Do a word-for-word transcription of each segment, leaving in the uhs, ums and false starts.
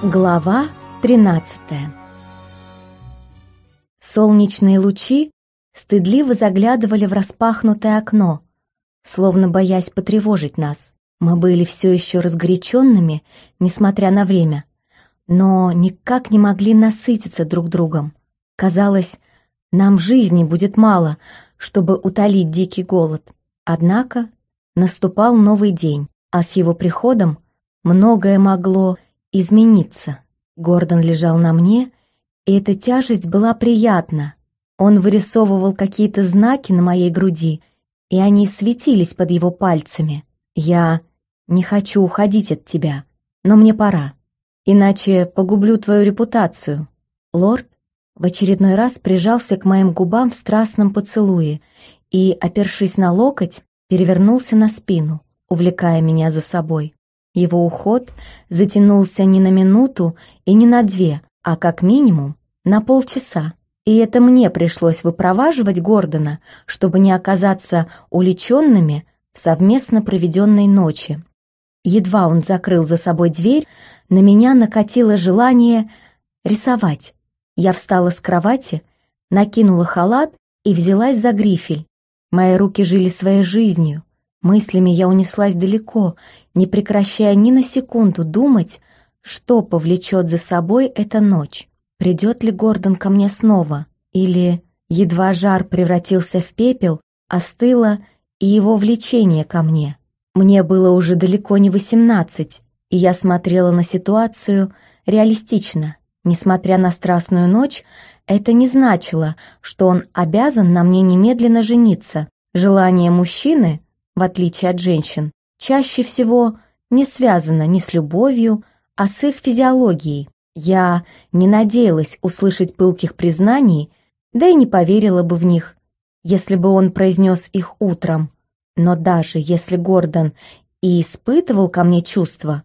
Глава тринадцатая. Солнечные лучи стыдливо заглядывали в распахнутое окно, словно боясь потревожить нас. Мы были все еще разгоряченными, несмотря на время, но никак не могли насытиться друг другом. Казалось, нам жизни будет мало, чтобы утолить дикий голод. Однако наступал новый день, а с его приходом многое могло измениться. Гордон лежал на мне, и эта тяжесть была приятна. Он вырисовывал какие-то знаки на моей груди, и они светились под его пальцами. «Я не хочу уходить от тебя, но мне пора, иначе погублю твою репутацию». Лорд в очередной раз прижался к моим губам в страстном поцелуе и, опершись на локоть, перевернулся на спину, увлекая меня за собой. Его уход затянулся не на минуту и не на две, а как минимум на полчаса. И это мне пришлось выпроваживать Гордона, чтобы не оказаться уличенными в совместно проведенной ночи. Едва он закрыл за собой дверь, на меня накатило желание рисовать. Я встала с кровати, накинула халат и взялась за грифель. Мои руки жили своей жизнью. Мыслями я унеслась далеко, не прекращая ни на секунду думать, что повлечет за собой эта ночь. Придет ли Гордон ко мне снова? Или, едва жар превратился в пепел, остыло и его влечение ко мне? Мне было уже далеко не восемнадцать, и я смотрела на ситуацию реалистично. Несмотря на страстную ночь, это не значило, что он обязан на мне немедленно жениться. Желание мужчины, в отличие от женщин, чаще всего не связано ни с любовью, а с их физиологией. Я не надеялась услышать пылких признаний, да и не поверила бы в них, если бы он произнес их утром. Но даже если Гордон и испытывал ко мне чувства,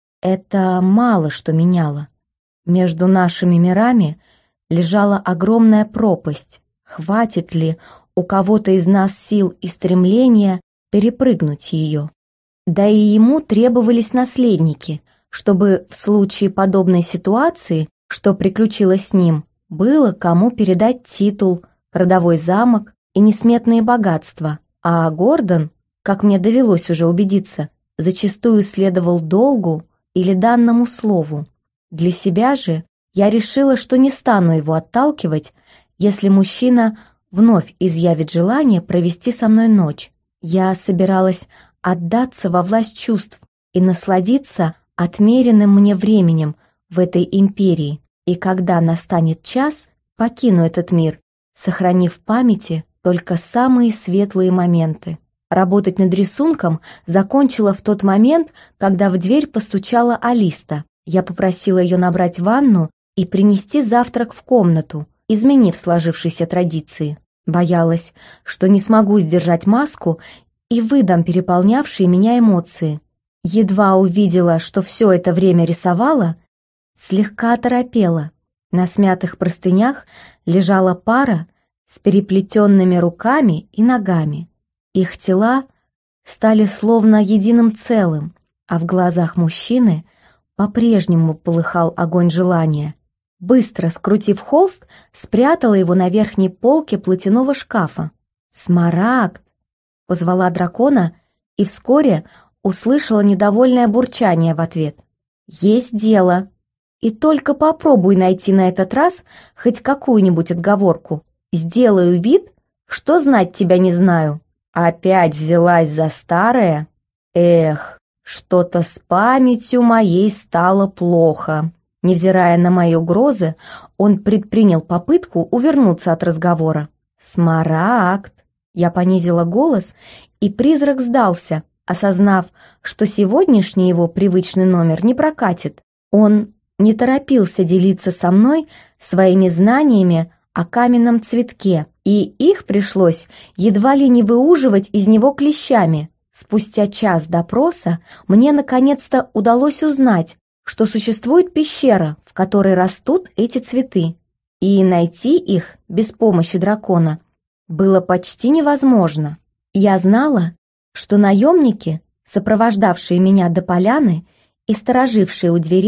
это мало что меняло. Между нашими мирами лежала огромная пропасть. Хватит ли у кого-то из нас сил и стремления перепрыгнуть ее? Да и ему требовались наследники, чтобы в случае подобной ситуации, что приключилось с ним, было кому передать титул, родовой замок и несметные богатства. А Гордон, как мне довелось уже убедиться, зачастую следовал долгу или данному слову. Для себя же я решила, что не стану его отталкивать, если мужчина вновь изъявит желание провести со мной ночь. Я собиралась отдаться во власть чувств и насладиться отмеренным мне временем в этой империи, и когда настанет час, покину этот мир, сохранив в памяти только самые светлые моменты. Работать над рисунком закончила в тот момент, когда в дверь постучала Алиста. Я попросила ее набрать ванну и принести завтрак в комнату, изменив сложившиеся традиции. Боялась, что не смогу сдержать маску и выдам переполнявшие меня эмоции. Едва увидела, что все это время рисовала, слегка оторопела. На смятых простынях лежала пара с переплетенными руками и ногами. Их тела стали словно единым целым, а в глазах мужчины по-прежнему полыхал огонь желания. Быстро скрутив холст, спрятала его на верхней полке платяного шкафа. «Смарагд!» — позвала дракона и вскоре услышала недовольное бурчание в ответ. «Есть дело. И только попробуй найти на этот раз хоть какую-нибудь отговорку. Сделаю вид, что знать тебя не знаю. Опять взялась за старое? Эх, что-то с памятью моей стало плохо». Невзирая на мои угрозы, он предпринял попытку увернуться от разговора. «Смарагд!» Я понизила голос, и призрак сдался, осознав, что сегодняшний его привычный номер не прокатит. Он не торопился делиться со мной своими знаниями о каменном цветке, и их пришлось едва ли не выуживать из него клещами. Спустя час допроса мне наконец-то удалось узнать, что существует пещера, в которой растут эти цветы, и найти их без помощи дракона было почти невозможно. Я знала, что наемники, сопровождавшие меня до поляны и сторожившие у дверей,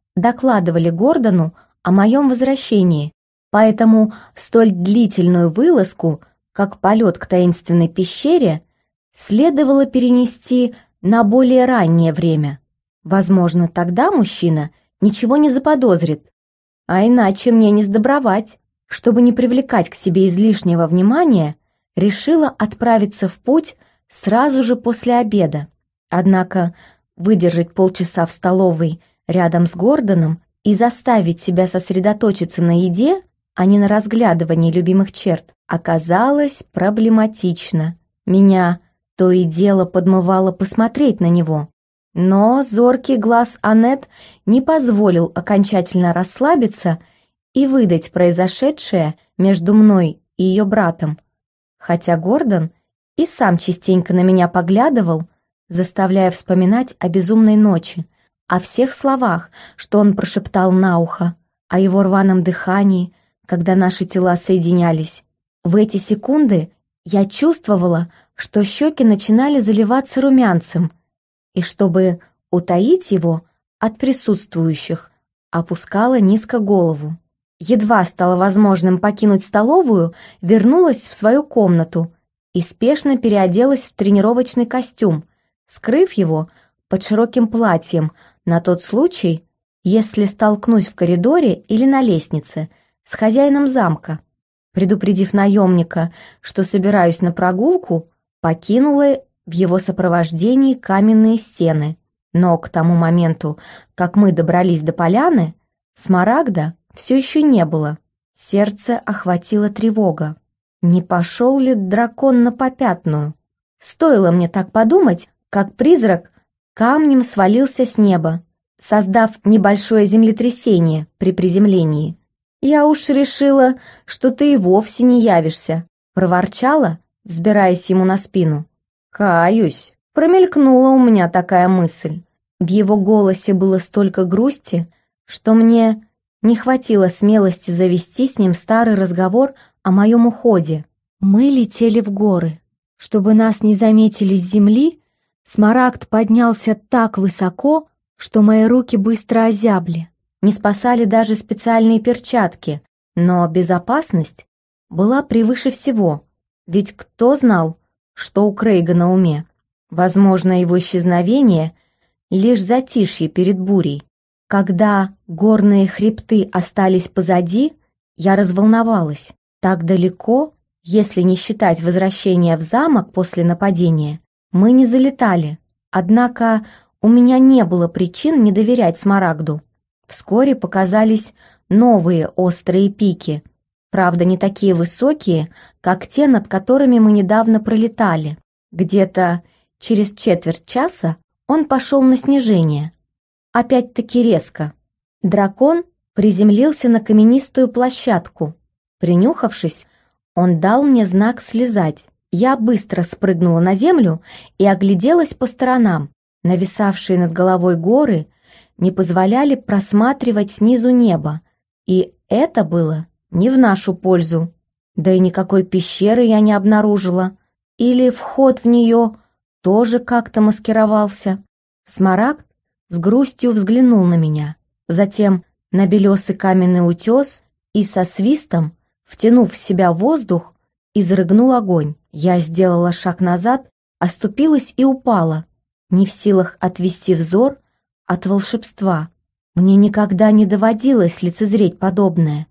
докладывали Гордону о моем возвращении, поэтому столь длительную вылазку, как полет к таинственной пещере, следовало перенести на более раннее время. Возможно, тогда мужчина ничего не заподозрит, а иначе мне не сдобровать. Чтобы не привлекать к себе излишнего внимания, решила отправиться в путь сразу же после обеда. Однако выдержать полчаса в столовой рядом с Гордоном и заставить себя сосредоточиться на еде, а не на разглядывании любимых черт, оказалось проблематично. Меня то и дело подмывало посмотреть на него. Но зоркий глаз Аннет не позволил окончательно расслабиться и выдать произошедшее между мной и ее братом, хотя Гордон и сам частенько на меня поглядывал, заставляя вспоминать о безумной ночи, о всех словах, что он прошептал на ухо, о его рваном дыхании, когда наши тела соединялись. В эти секунды я чувствовала, что щеки начинали заливаться румянцем, и чтобы утаить его от присутствующих, опускала низко голову. Едва стало возможным покинуть столовую, вернулась в свою комнату и спешно переоделась в тренировочный костюм, скрыв его под широким платьем на тот случай, если столкнусь в коридоре или на лестнице с хозяином замка. Предупредив наемника, что собираюсь на прогулку, покинула в его сопровождении каменные стены. Но к тому моменту, как мы добрались до поляны, Смарагда все еще не было. Сердце охватила тревога. Не пошел ли дракон на попятную? Стоило мне так подумать, как призрак камнем свалился с неба, создав небольшое землетрясение при приземлении. «Я уж решила, что ты и вовсе не явишься», — проворчала, взбираясь ему на спину. «Каюсь», — промелькнула у меня такая мысль. В его голосе было столько грусти, что мне не хватило смелости завести с ним старый разговор о моем уходе. Мы летели в горы. Чтобы нас не заметили с земли, Смарагд поднялся так высоко, что мои руки быстро озябли. Не спасали даже специальные перчатки, но безопасность была превыше всего, ведь кто знал, что у Крейга на уме. Возможно, его исчезновение — лишь затишье перед бурей. Когда горные хребты остались позади, я разволновалась. Так далеко, если не считать возвращения в замок после нападения, мы не залетали. Однако у меня не было причин не доверять Смарагду. Вскоре показались новые острые пики, правда, не такие высокие, как те, над которыми мы недавно пролетали. Где-то через четверть часа он пошел на снижение. Опять-таки резко. Дракон приземлился на каменистую площадку. Принюхавшись, он дал мне знак слезать. Я быстро спрыгнула на землю и огляделась по сторонам. Нависавшие над головой горы не позволяли просматривать снизу небо, и это было не в нашу пользу. Да и никакой пещеры я не обнаружила. Или вход в нее тоже как-то маскировался. Смарагд с грустью взглянул на меня, затем на белесый каменный утес и со свистом, втянув в себя воздух, изрыгнул огонь. Я сделала шаг назад, оступилась и упала, не в силах отвести взор от волшебства. Мне никогда не доводилось лицезреть подобное.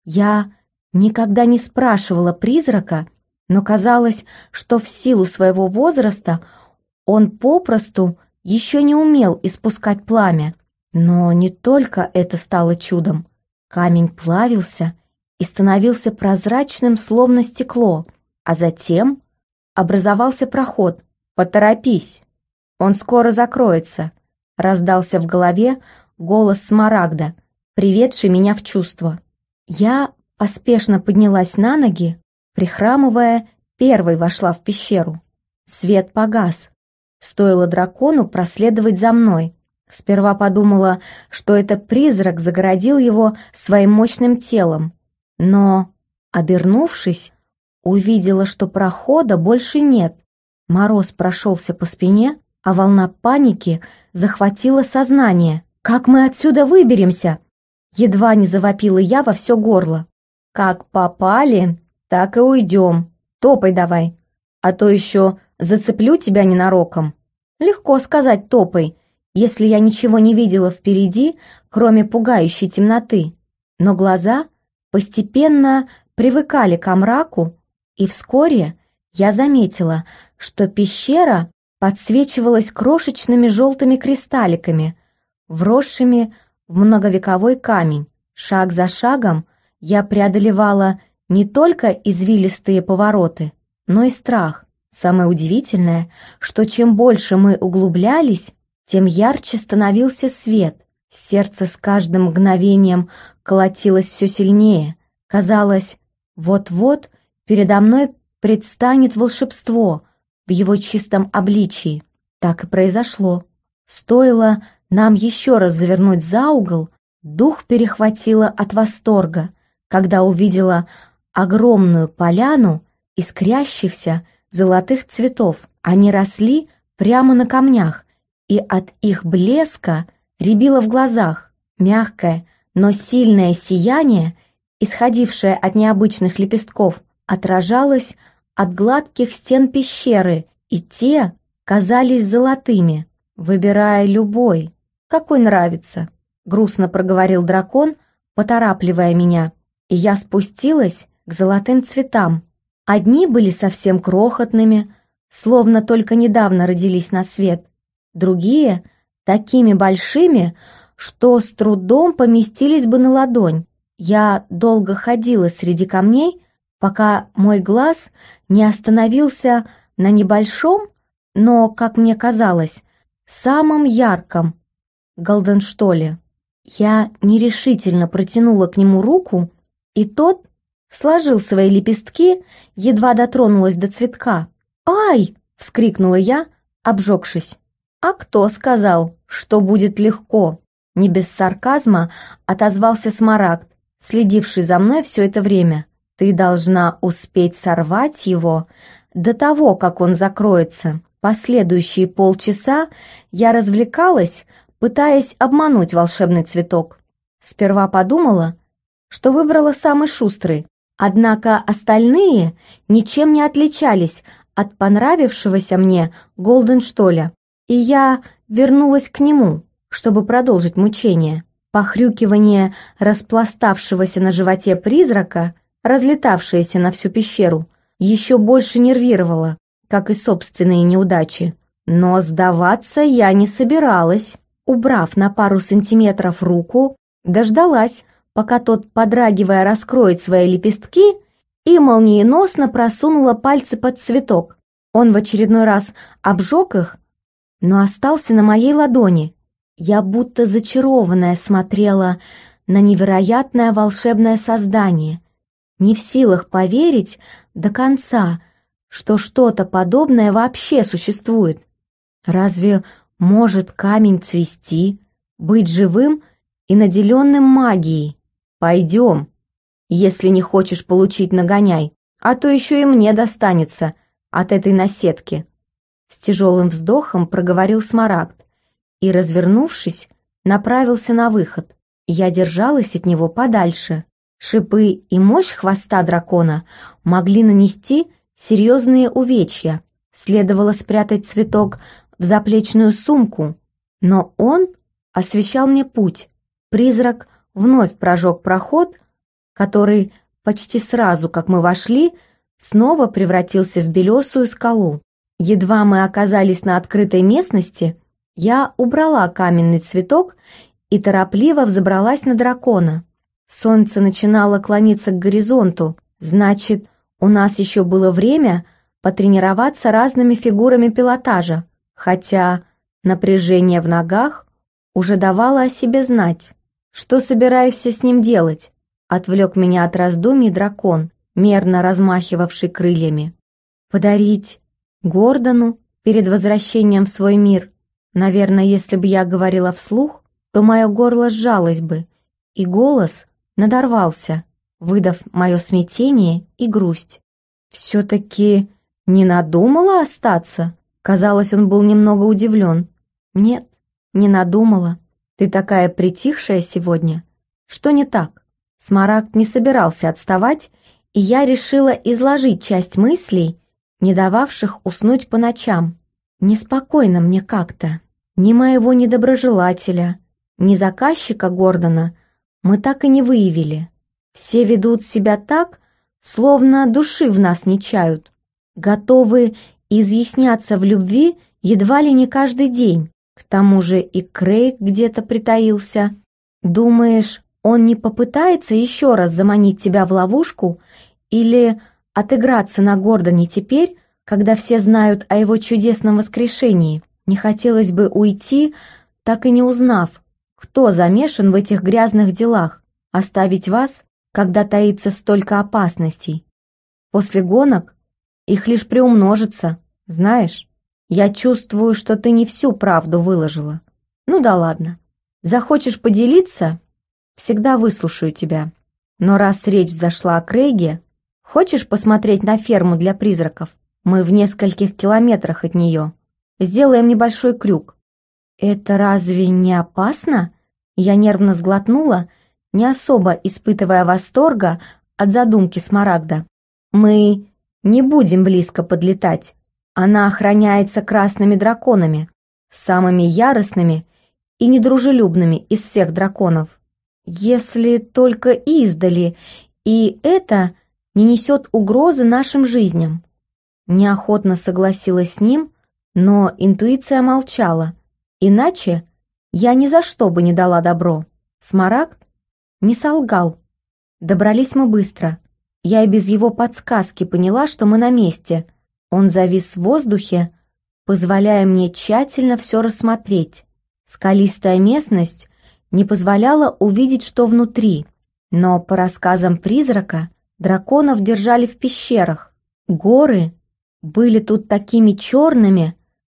Я никогда не спрашивала призрака, но казалось, что в силу своего возраста он попросту еще не умел испускать пламя. Но не только это стало чудом. Камень плавился и становился прозрачным, словно стекло, а затем образовался проход. «Поторопись, он скоро закроется», — раздался в голове голос Смарагда, приведший меня в чувство. Я поспешно поднялась на ноги, прихрамывая, первой вошла в пещеру. Свет погас. Стоило дракону проследовать за мной. Сперва подумала, что это призрак загородил его своим мощным телом. Но, обернувшись, увидела, что прохода больше нет. Мороз прошелся по спине, а волна паники захватила сознание. Как мы отсюда выберемся?» Едва не завопила я во все горло. «Как попали, так и уйдем. Топай давай, а то еще зацеплю тебя ненароком». Легко сказать «топай», если я ничего не видела впереди, кроме пугающей темноты. Но глаза постепенно привыкали к мраку, и вскоре я заметила, что пещера подсвечивалась крошечными желтыми кристалликами, вросшими в многовековой камень. Шаг за шагом я преодолевала не только извилистые повороты, но и страх. Самое удивительное, что чем больше мы углублялись, тем ярче становился свет. Сердце с каждым мгновением колотилось все сильнее. Казалось, вот-вот передо мной предстанет волшебство в его чистом обличии. Так и произошло. Стоило нам еще раз завернуть за угол, дух перехватило от восторга, когда увидела огромную поляну искрящихся золотых цветов. Они росли прямо на камнях, и от их блеска рябило в глазах. Мягкое, но сильное сияние, исходившее от необычных лепестков, отражалось от гладких стен пещеры, и те казались золотыми. «Выбирай любой, какой нравится», — грустно проговорил дракон, поторапливая меня, и я спустилась к золотым цветам. Одни были совсем крохотными, словно только недавно родились на свет, другие — такими большими, что с трудом поместились бы на ладонь. Я долго ходила среди камней, пока мой глаз не остановился на небольшом, но, как мне казалось, самом ярком голденштоле. Я нерешительно протянула к нему руку, и тот сложил свои лепестки, едва дотронулась до цветка. «Ай!» — вскрикнула я, обжегшись. «А кто сказал, что будет легко?» Не без сарказма отозвался Смарагд, следивший за мной все это время. «Ты должна успеть сорвать его до того, как он закроется». Последующие полчаса я развлекалась, пытаясь обмануть волшебный цветок. Сперва подумала, что выбрала самый шустрый, однако остальные ничем не отличались от понравившегося мне голденштоля, и я вернулась к нему, чтобы продолжить мучение. Похрюкивание распластавшегося на животе призрака, разлетавшееся на всю пещеру, еще больше нервировало, как и собственные неудачи. Но сдаваться я не собиралась. Убрав на пару сантиметров руку, дождалась, пока тот, подрагивая, раскроет свои лепестки, и молниеносно просунула пальцы под цветок. Он в очередной раз обжег их, но остался на моей ладони. Я будто зачарованная смотрела на невероятное волшебное создание, не в силах поверить до конца, что что-то подобное вообще существует. Разве может камень цвести, быть живым и наделенным магией? Пойдем, если не хочешь получить нагоняй, а то еще и мне достанется от этой наседки. С тяжелым вздохом проговорил Смарагд и, развернувшись, направился на выход. Я держалась от него подальше. Шипы и мощь хвоста дракона могли нанести серьезные увечья. Следовало спрятать цветок в заплечную сумку, но он освещал мне путь. Призрак вновь прожег проход, который почти сразу, как мы вошли, снова превратился в белесую скалу. Едва мы оказались на открытой местности, я убрала каменный цветок и торопливо взобралась на дракона. Солнце начинало клониться к горизонту, значит, у нас еще было время потренироваться разными фигурами пилотажа, хотя напряжение в ногах уже давало о себе знать. «Что собираешься с ним делать?» — отвлек меня от раздумий дракон, мерно размахивавший крыльями. «Подарить Гордону перед возвращением в свой мир». Наверное, если бы я говорила вслух, то мое горло сжалось бы, и голос надорвался, выдав мое смятение и грусть. «Все-таки не надумала остаться?» Казалось, он был немного удивлен. «Нет, не надумала. «Ты такая притихшая сегодня. Что не так?» Смарагд не собирался отставать, и я решила изложить часть мыслей, не дававших уснуть по ночам. Неспокойно мне как-то. Ни моего недоброжелателя, ни заказчика Гордона мы так и не выявили. Все ведут себя так, словно души в нас не чают, готовы изъясняться в любви едва ли не каждый день. К тому же и Крейг где-то притаился. Думаешь, он не попытается еще раз заманить тебя в ловушку или отыграться на Гордоне теперь, когда все знают о его чудесном воскрешении? Не хотелось бы уйти, так и не узнав, кто замешан в этих грязных делах, оставить вас, когда таится столько опасностей. После гонок их лишь приумножится, знаешь. Я чувствую, что ты не всю правду выложила. Ну да ладно. Захочешь поделиться? Всегда выслушаю тебя. Но раз речь зашла о Крейге, хочешь посмотреть на ферму для призраков? Мы в нескольких километрах от нее. Сделаем небольшой крюк. Это разве не опасно? Я нервно сглотнула, не особо испытывая восторга от задумки Смарагда. Мы не будем близко подлетать. Она охраняется красными драконами, самыми яростными и недружелюбными из всех драконов. Если только издали, и это не несет угрозы нашим жизням. Неохотно согласилась с ним, но интуиция молчала. Иначе я ни за что бы не дала добро. Смарагд не солгал. Добрались мы быстро. Я и без его подсказки поняла, что мы на месте. Он завис в воздухе, позволяя мне тщательно все рассмотреть. Скалистая местность не позволяла увидеть, что внутри, но, по рассказам призрака, драконов держали в пещерах. Горы были тут такими черными,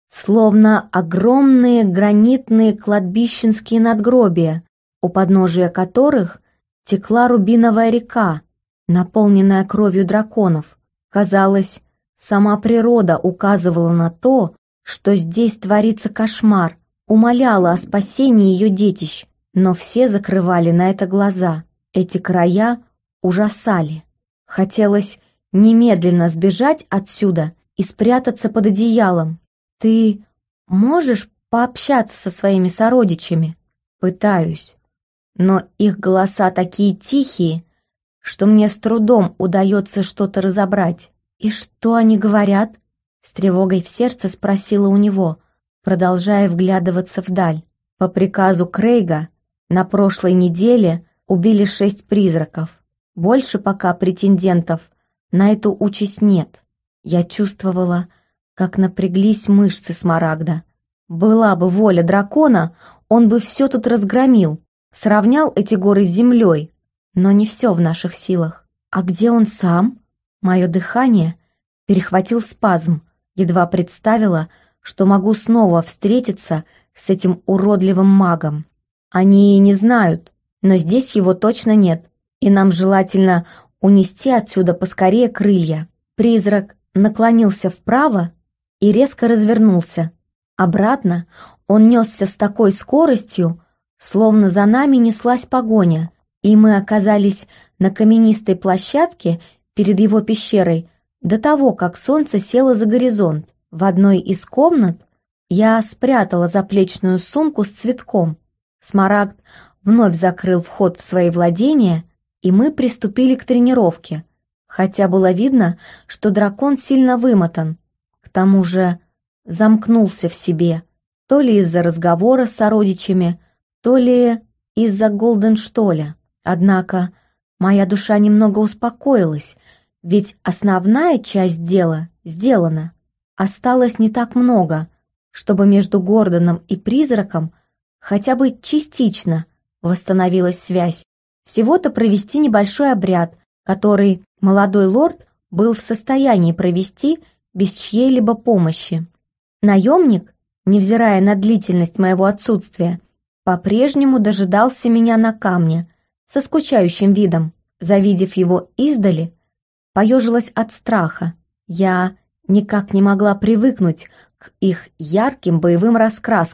словно огромные гранитные кладбищенские надгробия, у подножия которых текла рубиновая река, наполненная кровью драконов. Казалось, сама природа указывала на то, что здесь творится кошмар, умоляла о спасении ее детищ, но все закрывали на это глаза. Эти края ужасали. Хотелось немедленно сбежать отсюда и спрятаться под одеялом. «Ты можешь пообщаться со своими сородичами?» «Пытаюсь, но их голоса такие тихие, что мне с трудом удается что-то разобрать». «И что они говорят?» — с тревогой в сердце спросила у него, продолжая вглядываться вдаль. «По приказу Крейга на прошлой неделе убили шесть призраков. Больше пока претендентов на эту участь нет». Я чувствовала, как напряглись мышцы Смарагда. Была бы воля дракона, он бы все тут разгромил, сравнял эти горы с землей. Но не все в наших силах. А где он сам? Мое дыхание перехватил спазм. Едва представила, что могу снова встретиться с этим уродливым магом. Они и не знают, но здесь его точно нет, и нам желательно унести отсюда поскорее крылья. Призрак наклонился вправо и резко развернулся. Обратно он несся с такой скоростью, словно за нами неслась погоня, и мы оказались на каменистой площадке перед его пещерой до того, как солнце село за горизонт. В одной из комнат я спрятала заплечную сумку с цветком. Смарагд вновь закрыл вход в свои владения, и мы приступили к тренировке, хотя было видно, что дракон сильно вымотан. К тому же замкнулся в себе, то ли из-за разговора с сородичами, то ли из-за Голденштоля. Однако моя душа немного успокоилась, ведь основная часть дела сделана. Осталось не так много, чтобы между Гордоном и призраком хотя бы частично восстановилась связь. Всего-то провести небольшой обряд, который молодой лорд был в состоянии провести без чьей-либо помощи. Наемник, невзирая на длительность моего отсутствия, по-прежнему дожидался меня на камне со скучающим видом. Завидев его издали, поежилась от страха. Я никак не могла привыкнуть к их ярким боевым раскраскам,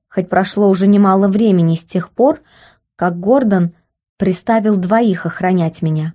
хоть прошло уже немало времени с тех пор, как Гордон приставил двоих охранять меня.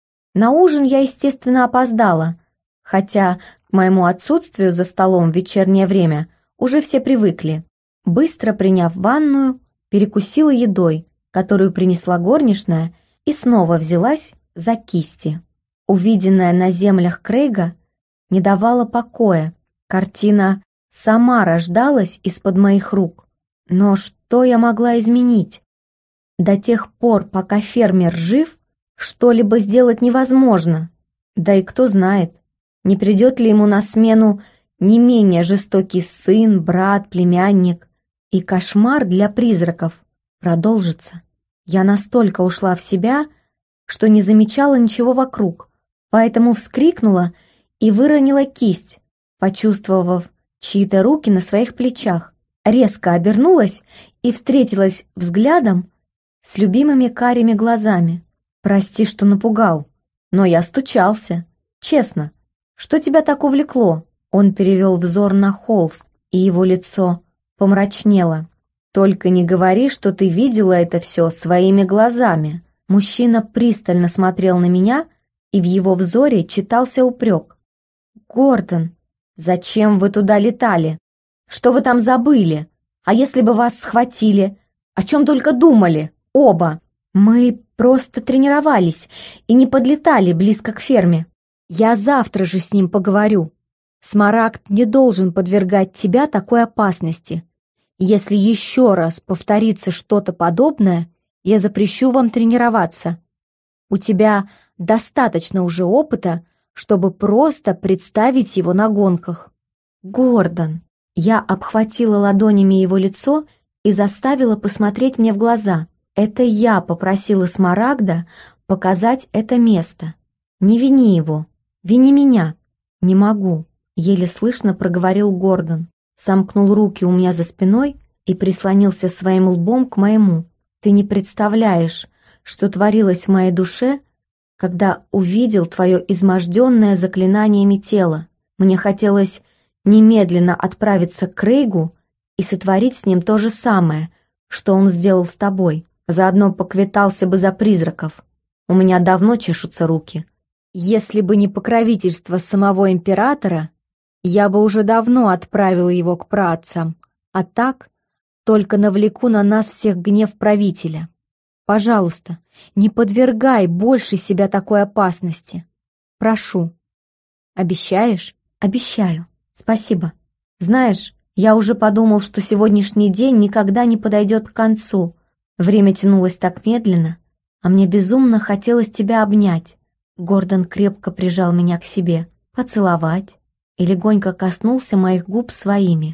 На ужин я, естественно, опоздала, хотя к моему отсутствию за столом в вечернее время уже все привыкли. Быстро приняв ванную, перекусила едой, которую принесла горничная, и снова взялась за кисти. Увиденное на землях Крейга не давало покоя. Картина сама рождалась из-под моих рук. Но что я могла изменить? До тех пор, пока фермер жив, что-либо сделать невозможно. Да и кто знает, не придет ли ему на смену не менее жестокий сын, брат, племянник. И кошмар для призраков продолжится. Я настолько ушла в себя, что не замечала ничего вокруг, поэтому вскрикнула и выронила кисть, почувствовав чьи-то руки на своих плечах. Резко обернулась и встретилась взглядом с любимыми карими глазами. «Прости, что напугал, но я стучался. Честно, что тебя так увлекло?» Он перевел взор на холст, и его лицо помрачнело. «Только не говори, что ты видела это все своими глазами». Мужчина пристально смотрел на меня, и в его взоре читался упрек. «Гордон, зачем вы туда летали? Что вы там забыли? А если бы вас схватили? О чем только думали? Оба!» «Мы просто тренировались и не подлетали близко к ферме. Я завтра же с ним поговорю. Смарагд не должен подвергать тебя такой опасности. Если еще раз повторится что-то подобное, я запрещу вам тренироваться. У тебя достаточно уже опыта, чтобы просто представить его на гонках». «Гордон!» Я обхватила ладонями его лицо и заставила посмотреть мне в глаза. Это я попросила Смарагда показать это место. Не вини его, вини меня. «Не могу», — еле слышно проговорил Гордон. Сомкнул руки у меня за спиной и прислонился своим лбом к моему. «Ты не представляешь, что творилось в моей душе, когда увидел твое изможденное заклинаниями тело. Мне хотелось немедленно отправиться к Крейгу и сотворить с ним то же самое, что он сделал с тобой. Заодно поквитался бы за призраков. У меня давно чешутся руки. Если бы не покровительство самого императора, я бы уже давно отправила его к праотцам, а так только навлеку на нас всех гнев правителя. Пожалуйста, не подвергай больше себя такой опасности. Прошу». «Обещаешь?» «Обещаю. Спасибо. Знаешь, я уже подумал, что сегодняшний день никогда не подойдет к концу. Время тянулось так медленно, а мне безумно хотелось тебя обнять». Гордон крепко прижал меня к себе, поцеловать и легонько коснулся моих губ своими.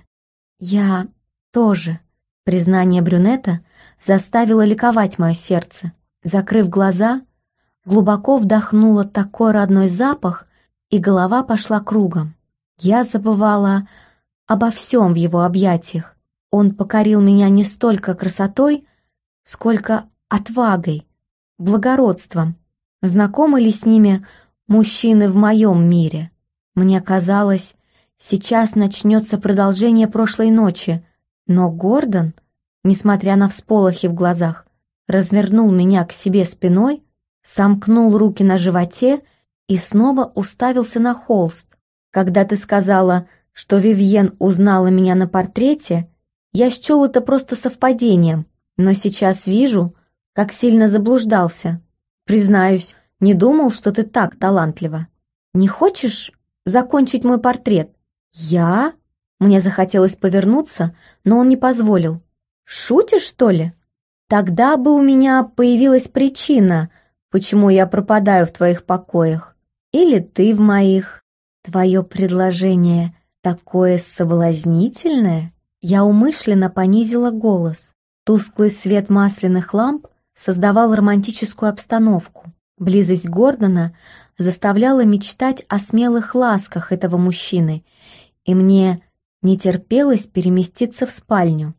«Я тоже». Признание брюнета заставило ликовать мое сердце. Закрыв глаза, глубоко вдохнула такой родной запах, и голова пошла кругом. Я забывала обо всем в его объятиях. Он покорил меня не столько красотой, сколько отвагой, благородством. Знакомы ли с ними мужчины в моем мире? Мне казалось, сейчас начнется продолжение прошлой ночи, но Гордон, несмотря на всполохи в глазах, развернул меня к себе спиной, сомкнул руки на животе и снова уставился на холст. «Когда ты сказала, что Вивьен узнала меня на портрете, я счел это просто совпадением, но сейчас вижу, как сильно заблуждался. Признаюсь, не думал, что ты так талантлива. Не хочешь закончить мой портрет?» «Я?» Мне захотелось повернуться, но он не позволил. «Шутишь, что ли? Тогда бы у меня появилась причина, почему я пропадаю в твоих покоях. Или ты в моих. Твое предложение такое соблазнительное?» Я умышленно понизила голос. Тусклый свет масляных ламп создавал романтическую обстановку. Близость Гордона заставляла мечтать о смелых ласках этого мужчины, и мне не терпелось переместиться в спальню.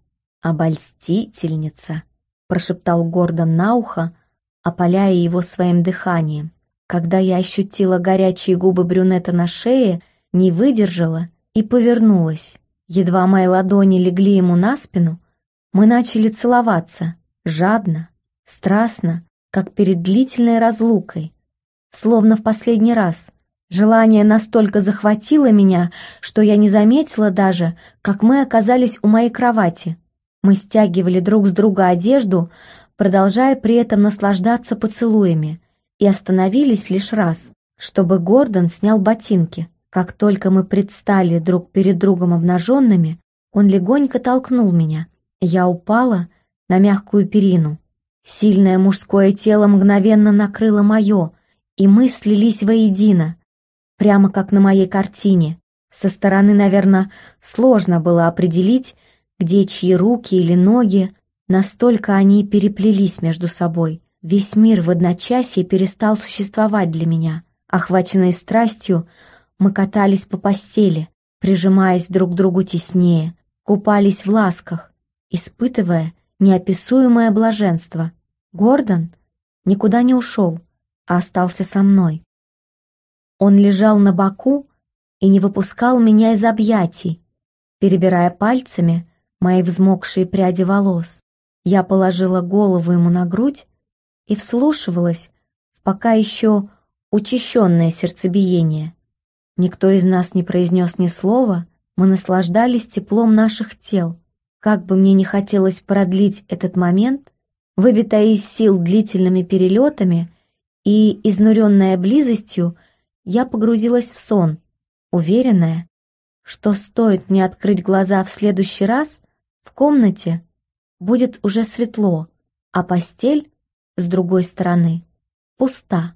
«Обольстительница», — прошептал Гордон на ухо, опаляя его своим дыханием. Когда я ощутила горячие губы брюнета на шее, не выдержала и повернулась. Едва мои ладони легли ему на спину, Мы начали целоваться, жадно, страстно, как перед длительной разлукой, словно в последний раз. Желание настолько захватило меня, что я не заметила даже, как мы оказались у моей кровати. Мы стягивали друг с друга одежду, продолжая при этом наслаждаться поцелуями, и остановились лишь раз, чтобы Гордон снял ботинки. Как только мы предстали друг перед другом обнаженными, он легонько толкнул меня, и я упала на мягкую перину. Сильное мужское тело мгновенно накрыло мое, и мы слились воедино, прямо как на моей картине. Со стороны, наверное, сложно было определить, где чьи руки или ноги, настолько они переплелись между собой. Весь мир в одночасье перестал существовать для меня. Охваченные страстью, мы катались по постели, прижимаясь друг к другу теснее, купались в ласках, испытывая неописуемое блаженство. Гордон никуда не ушел, а остался со мной. Он лежал на боку и не выпускал меня из объятий, перебирая пальцами мои взмокшие пряди волос. Я положила голову ему на грудь и вслушивалась в пока еще учащенное сердцебиение. Никто из нас не произнес ни слова, мы наслаждались теплом наших тел. Как бы мне ни хотелось продлить этот момент, выбитая из сил длительными перелетами и изнуренная близостью, я погрузилась в сон, уверенная, что стоит мне открыть глаза в следующий раз, в комнате будет уже светло, а постель, с другой стороны, пуста.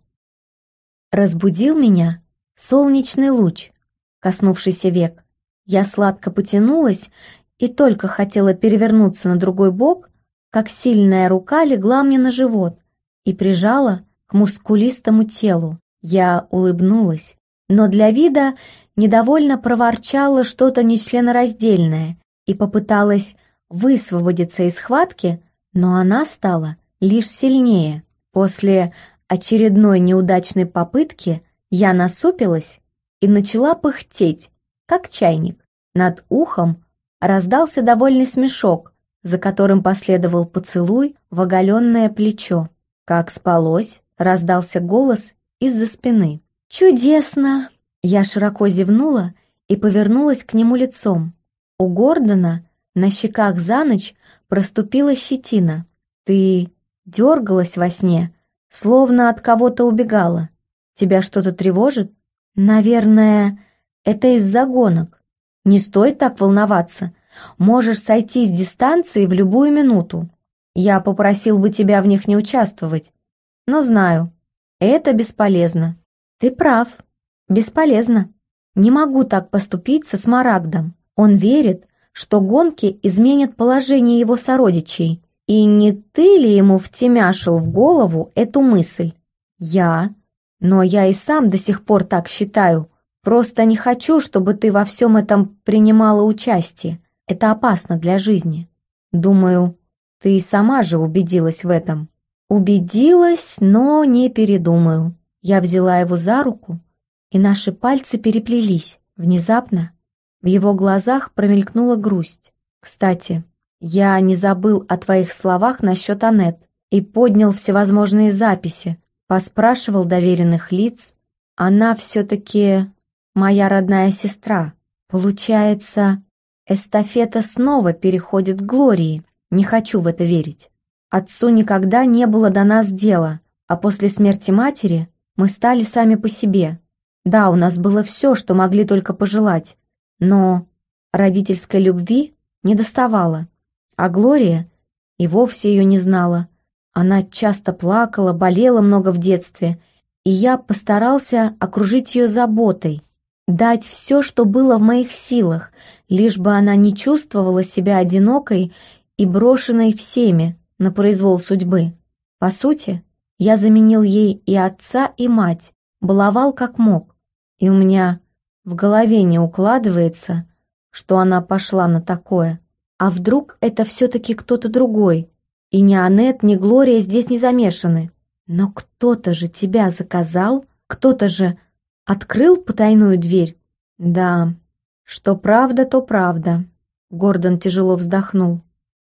Разбудил меня солнечный луч, коснувшийся век. Я сладко потянулась и только хотела перевернуться на другой бок, как сильная рука легла мне на живот и прижала к мускулистому телу. Я улыбнулась, но для вида недовольно проворчала что-то нечленораздельное и попыталась высвободиться из схватки, но она стала лишь сильнее. После очередной неудачной попытки я насупилась и начала пыхтеть, как чайник. Над ухом раздался довольный смешок, за которым последовал поцелуй в оголенное плечо. «Как спалось?» — раздался голос из-за спины. «Чудесно!» Я широко зевнула и повернулась к нему лицом. У Гордона на щеках за ночь проступила щетина. «Ты дергалась во сне, словно от кого-то убегала. Тебя что-то тревожит? Наверное, это из-за гонок. Не стоит так волноваться. Можешь сойти с дистанции в любую минуту. Я попросил бы тебя в них не участвовать, но знаю, это бесполезно». «Ты прав, бесполезно. Не могу так поступить со Смарагдом. Он верит, что гонки изменят положение его сородичей. И не ты ли ему втемяшил в голову эту мысль?» «Я. Но я и сам до сих пор так считаю. Просто не хочу, чтобы ты во всем этом принимала участие. Это опасно для жизни. Думаю, ты и сама же убедилась в этом». «Убедилась, но не передумаю». Я взяла его за руку, и наши пальцы переплелись. Внезапно в его глазах промелькнула грусть. «Кстати, я не забыл о твоих словах насчет Аннет и поднял всевозможные записи, поспрашивал доверенных лиц. Она все-таки моя родная сестра. Получается, эстафета снова переходит к Глории. Не хочу в это верить. Отцу никогда не было до нас дела, а после смерти матери мы стали сами по себе. Да, у нас было все, что могли только пожелать, но родительской любви не доставало. А Глория и вовсе ее не знала. Она часто плакала, болела много в детстве, и я постарался окружить ее заботой, дать все, что было в моих силах, лишь бы она не чувствовала себя одинокой и брошенной всеми на произвол судьбы. По сути, я заменил ей и отца, и мать, баловал как мог, и у меня в голове не укладывается, что она пошла на такое. А вдруг это все-таки кто-то другой, и ни Аннет, ни Глория здесь не замешаны? Но кто-то же тебя заказал, кто-то же открыл потайную дверь. Да, что правда, то правда. Гордон тяжело вздохнул.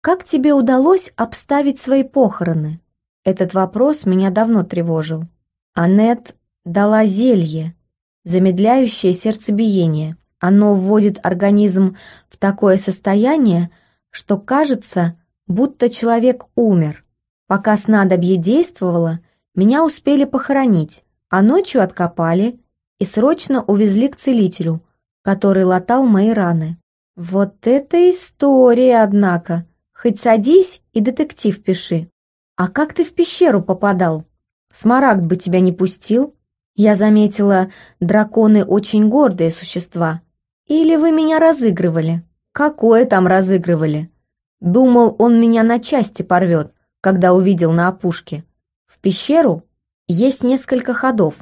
«Как тебе удалось обставить свои похороны?» Этот вопрос меня давно тревожил. Аннет дала зелье, замедляющее сердцебиение. Оно вводит организм в такое состояние, что кажется, будто человек умер. Пока снадобье действовало, меня успели похоронить, а ночью откопали и срочно увезли к целителю, который латал мои раны. Вот это история, однако. Хоть садись и детектив пиши. А как ты в пещеру попадал? Смарагд бы тебя не пустил. Я заметила, драконы очень гордые существа. Или вы меня разыгрывали? Какое там разыгрывали? Думал, он меня на части порвет, когда увидел на опушке. В пещеру есть несколько ходов.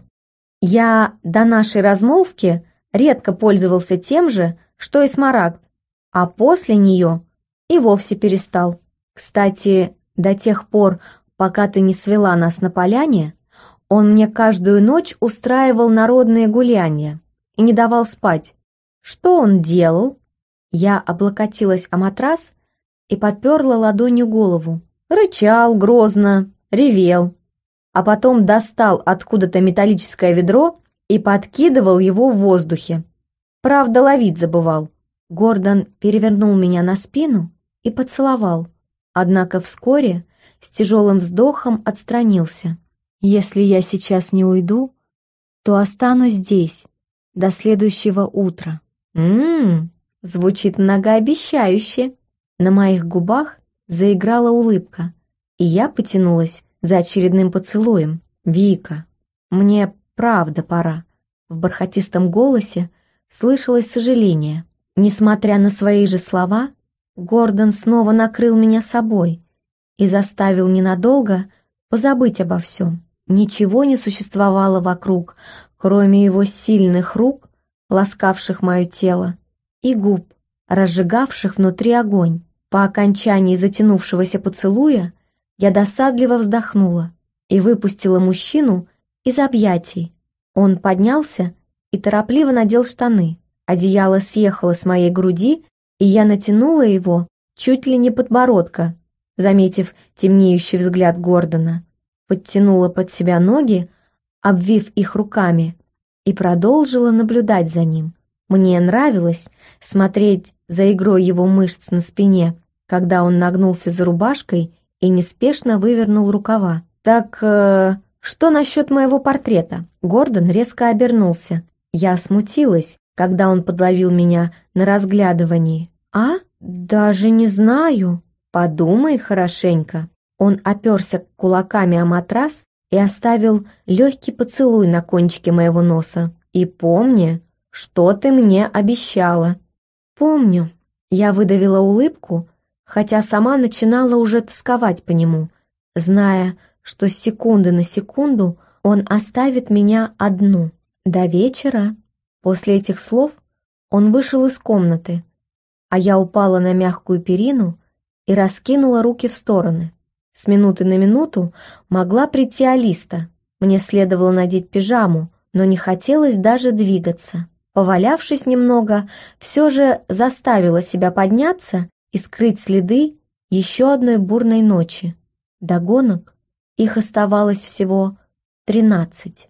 Я до нашей размолвки редко пользовался тем же, что и Смарагд, а после нее и вовсе перестал. Кстати, до тех пор, пока ты не свела нас на поляне, он мне каждую ночь устраивал народные гуляния и не давал спать. Что он делал? Я облокотилась о матрас и подперла ладонью голову. Рычал грозно, ревел, а потом достал откуда-то металлическое ведро и подкидывал его в воздухе. Правда, ловить забывал. Гордон перевернул меня на спину и поцеловал, однако вскоре с тяжелым вздохом отстранился. «Если я сейчас не уйду, то останусь здесь до следующего утра». «М-м-м, звучит многообещающе». На моих губах заиграла улыбка, и я потянулась за очередным поцелуем. «Вика, мне правда пора». В бархатистом голосе слышалось сожаление. Несмотря на свои же слова, Гордон снова накрыл меня собой и заставил ненадолго позабыть обо всем. Ничего не существовало вокруг, кроме его сильных рук, ласкавших мое тело, и губ, разжигавших внутри огонь. По окончании затянувшегося поцелуя я досадливо вздохнула и выпустила мужчину из объятий. Он поднялся и торопливо надел штаны. Одеяло съехало с моей груди, и я натянула его чуть ли не подбородка, заметив темнеющий взгляд Гордона. Подтянула под себя ноги, обвив их руками, и продолжила наблюдать за ним. Мне нравилось смотреть за игрой его мышц на спине, когда он нагнулся за рубашкой и неспешно вывернул рукава. «Так, э, что насчет моего портрета?» Гордон резко обернулся. Я смутилась, когда он подловил меня на разглядывании. «А? Даже не знаю. Подумай хорошенько». Он оперся кулаками о матрас и оставил легкий поцелуй на кончике моего носа. «И помни, что ты мне обещала». «Помню». Я выдавила улыбку, хотя сама начинала уже тосковать по нему, зная, что с секунды на секунду он оставит меня одну. До вечера. После этих слов он вышел из комнаты, а я упала на мягкую перину и раскинула руки в стороны. С минуты на минуту могла прийти Алиста. Мне следовало надеть пижаму, но не хотелось даже двигаться. Повалявшись немного, все же заставила себя подняться и скрыть следы еще одной бурной ночи. До гонок их оставалось всего тринадцать.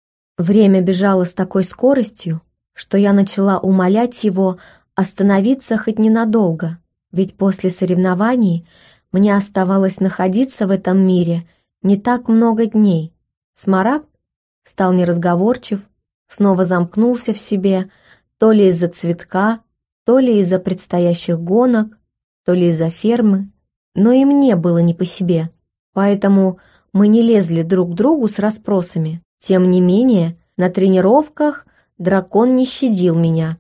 Время бежало с такой скоростью, что я начала умолять его остановиться хоть ненадолго, ведь после соревнований мне оставалось находиться в этом мире не так много дней. Смарагд стал неразговорчив, снова замкнулся в себе, то ли из-за цветка, то ли из-за предстоящих гонок, то ли из-за фермы, но и мне было не по себе, поэтому мы не лезли друг к другу с расспросами. Тем не менее, на тренировках дракон не щадил меня.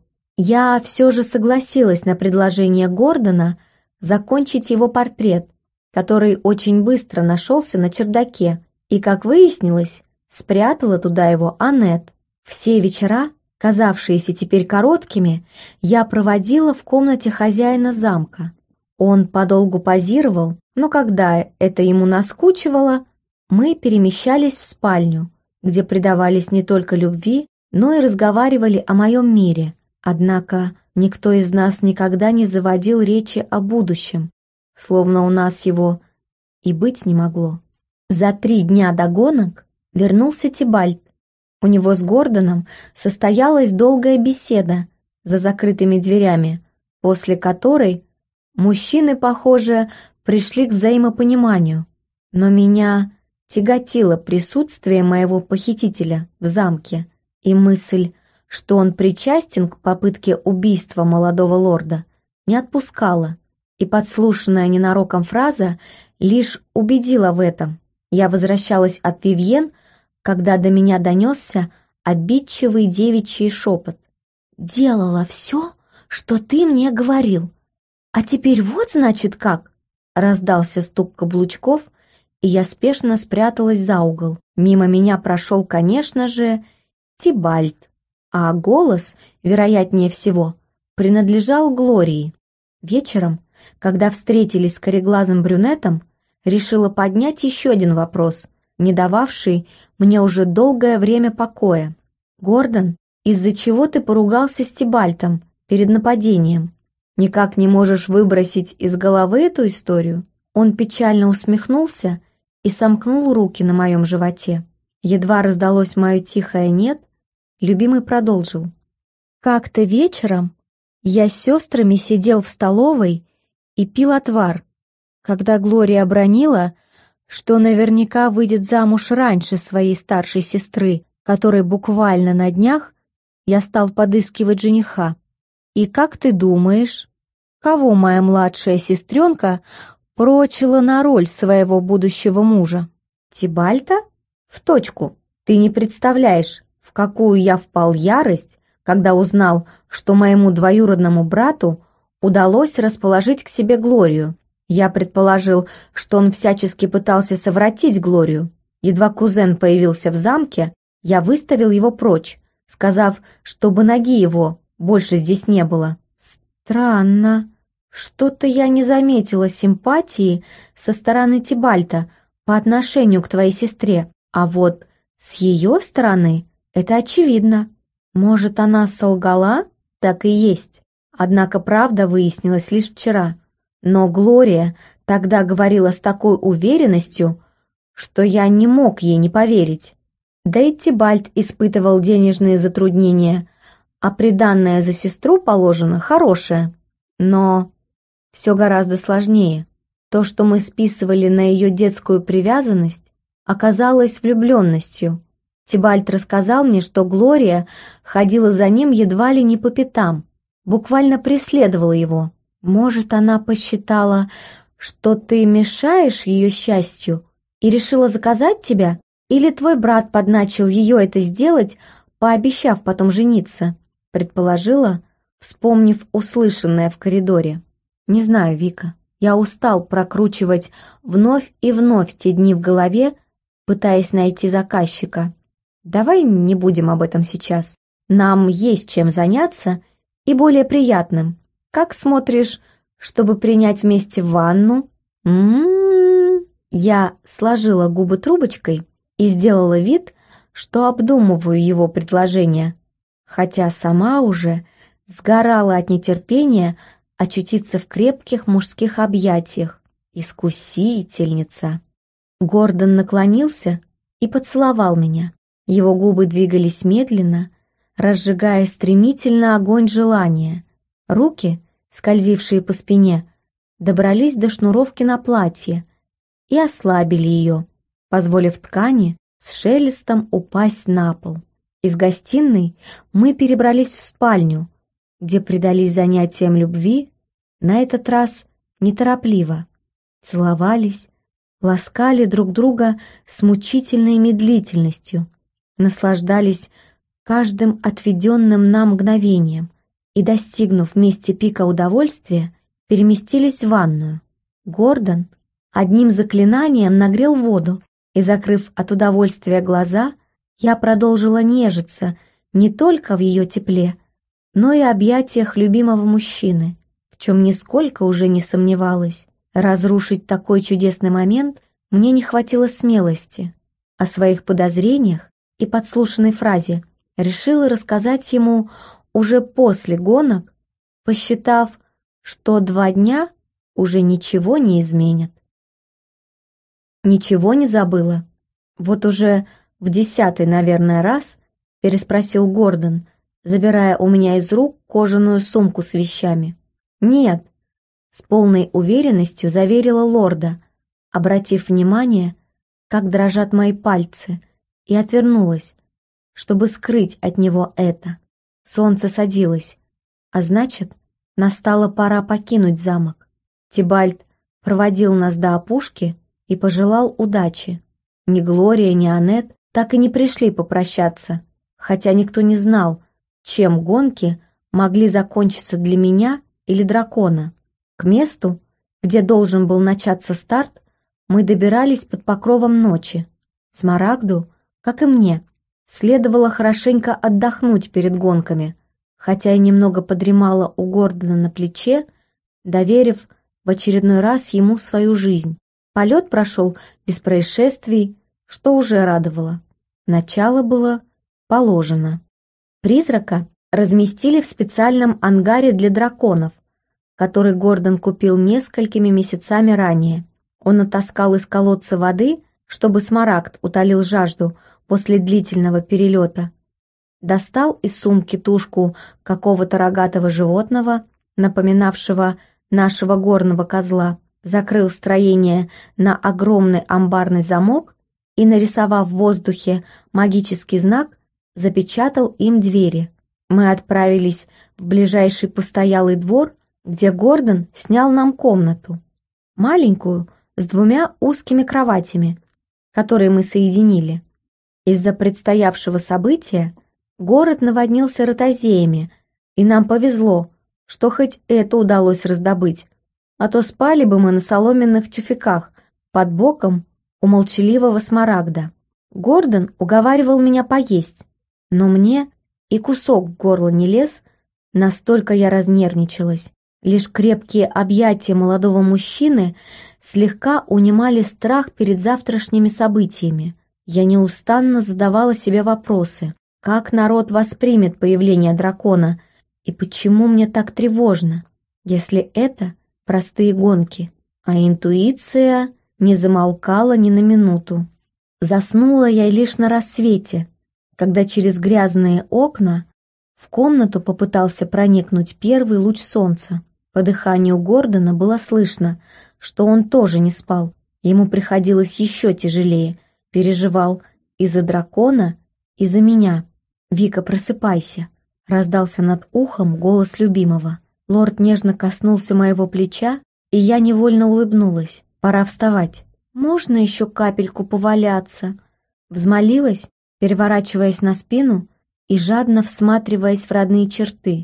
Я все же согласилась на предложение Гордона закончить его портрет, который очень быстро нашелся на чердаке, и, как выяснилось, спрятала туда его Аннет. Все вечера, казавшиеся теперь короткими, я проводила в комнате хозяина замка. Он подолгу позировал, но когда это ему наскучивало, мы перемещались в спальню, где предавались не только любви, но и разговаривали о моем мире. Однако никто из нас никогда не заводил речи о будущем. словно у нас его и быть не могло. За три дня до гонок вернулся Тибальт. У него с Гордоном состоялась долгая беседа за закрытыми дверями, после которой мужчины, похоже, пришли к взаимопониманию. Но меня тяготило присутствие моего похитителя в замке, и мысль, что он причастен к попытке убийства молодого лорда, не отпускала, и подслушанная ненароком фраза лишь убедила в этом. Я возвращалась от Вивьен, когда до меня донесся обидчивый девичий шепот. «Делала все, что ты мне говорил. А теперь вот, значит, как!» Раздался стук каблучков, и я спешно спряталась за угол. Мимо меня прошел, конечно же, Тибальт, а голос, вероятнее всего, принадлежал Глории. Вечером, когда встретились с кореглазым брюнетом, решила поднять еще один вопрос, не дававший мне уже долгое время покоя. «Гордон, из-за чего ты поругался с Тибальтом перед нападением? Никак не можешь выбросить из головы эту историю?» Он печально усмехнулся и сомкнул руки на моем животе. Едва раздалось мое тихое «нет», любимый продолжил. «Как-то вечером я с сестрами сидел в столовой и пил отвар, когда Глория обронила, что наверняка выйдет замуж раньше своей старшей сестры, которой буквально на днях я стал подыскивать жениха. И как ты думаешь, кого моя младшая сестренка прочила на роль своего будущего мужа? Тибальта? В точку. Ты не представляешь, в какую я впал ярость, когда узнал, что моему двоюродному брату удалось расположить к себе Глорию. Я предположил, что он всячески пытался совратить Глорию. Едва кузен появился в замке, я выставил его прочь, сказав, чтобы ноги его больше здесь не было. Странно. Что-то я не заметила симпатии со стороны Тибальта по отношению к твоей сестре. А вот с ее стороны это очевидно. Может, она солгала? Так и есть. Однако правда выяснилась лишь вчера. Но Глория тогда говорила с такой уверенностью, что я не мог ей не поверить. Да и Тибальт испытывал денежные затруднения, а приданное за сестру положено хорошее. Но все гораздо сложнее. То, что мы списывали на ее детскую привязанность, оказалось влюбленностью. Тибальт рассказал мне, что Глория ходила за ним едва ли не по пятам, буквально преследовала его. Может, она посчитала, что ты мешаешь ее счастью и решила заказать тебя? Или твой брат подначил ее это сделать, пообещав потом жениться?» Предположила, вспомнив услышанное в коридоре. «Не знаю, Вика. Я устал прокручивать вновь и вновь те дни в голове, пытаясь найти заказчика. Давай не будем об этом сейчас. Нам есть чем заняться и более приятным. Как смотришь, чтобы принять вместе ванну?» М-м-м. Я сложила губы трубочкой и сделала вид, что обдумываю его предложение, хотя сама уже сгорала от нетерпения очутиться в крепких мужских объятиях. Искусительница. Гордон наклонился и поцеловал меня. Его губы двигались медленно, разжигая стремительно огонь желания. Руки, скользившие по спине, добрались до шнуровки на платье и ослабили ее, позволив ткани с шелестом упасть на пол. Из гостиной мы перебрались в спальню, где предались занятиям любви, на этот раз неторопливо. Целовались, ласкали друг друга с мучительной медлительностью, наслаждались каждым отведенным нам мгновением и, достигнув вместе пика удовольствия, переместились в ванную. Гордон одним заклинанием нагрел воду, и, закрыв от удовольствия глаза, я продолжила нежиться не только в ее тепле, но и объятиях любимого мужчины, в чем нисколько уже не сомневалась. Разрушить такой чудесный момент мне не хватило смелости. О своих подозрениях и подслушанной фразе решила рассказать ему уже после гонок, посчитав, что два дня уже ничего не изменят. «Ничего не забыла?» Вот уже в десятый, наверное, раз переспросил Гордон, забирая у меня из рук кожаную сумку с вещами. «Нет», — с полной уверенностью заверила лорда, обратив внимание, как дрожат мои пальцы, и отвернулась, чтобы скрыть от него это. Солнце садилось, а значит, настала пора покинуть замок. Тибальт проводил нас до опушки и пожелал удачи. Ни Глория, ни Аннет так и не пришли попрощаться, хотя никто не знал, чем гонки могли закончиться для меня или дракона. К месту, где должен был начаться старт, мы добирались под покровом ночи. Смарагду, как и мне, следовало хорошенько отдохнуть перед гонками, хотя и немного подремала у Гордона на плече, доверив в очередной раз ему свою жизнь. Полет прошел без происшествий, что уже радовало. Начало было положено. Призрака разместили в специальном ангаре для драконов, который Гордон купил несколькими месяцами ранее. Он натаскал из колодца воды, чтобы Смарагд утолил жажду после длительного перелета. Достал из сумки тушку какого-то рогатого животного, напоминавшего нашего горного козла, закрыл строение на огромный амбарный замок и, нарисовав в воздухе магический знак, запечатал им двери. Мы отправились в ближайший постоялый двор, где Гордон снял нам комнату. Маленькую, с двумя узкими кроватями, которые мы соединили. Из-за предстоявшего события город наводнился ротозеями, и нам повезло, что хоть это удалось раздобыть, а то спали бы мы на соломенных тюфяках под боком у молчаливого Смарагда. Гордон уговаривал меня поесть, но мне и кусок в горло не лез, настолько я разнервничалась. Лишь крепкие объятия молодого мужчины слегка унимали страх перед завтрашними событиями. Я неустанно задавала себе вопросы. Как народ воспримет появление дракона? И почему мне так тревожно, если это простые гонки? А интуиция не замолкала ни на минуту. Заснула я лишь на рассвете, когда через грязные окна в комнату попытался проникнуть первый луч солнца. По дыханию Гордона было слышно, что он тоже не спал. Ему приходилось еще тяжелее, переживал и за дракона, и за меня. «Вика, просыпайся!» — раздался над ухом голос любимого. Лорд нежно коснулся моего плеча, и я невольно улыбнулась. «Пора вставать. Можно еще капельку поваляться?» Взмолилась, переворачиваясь на спину и жадно всматриваясь в родные черты.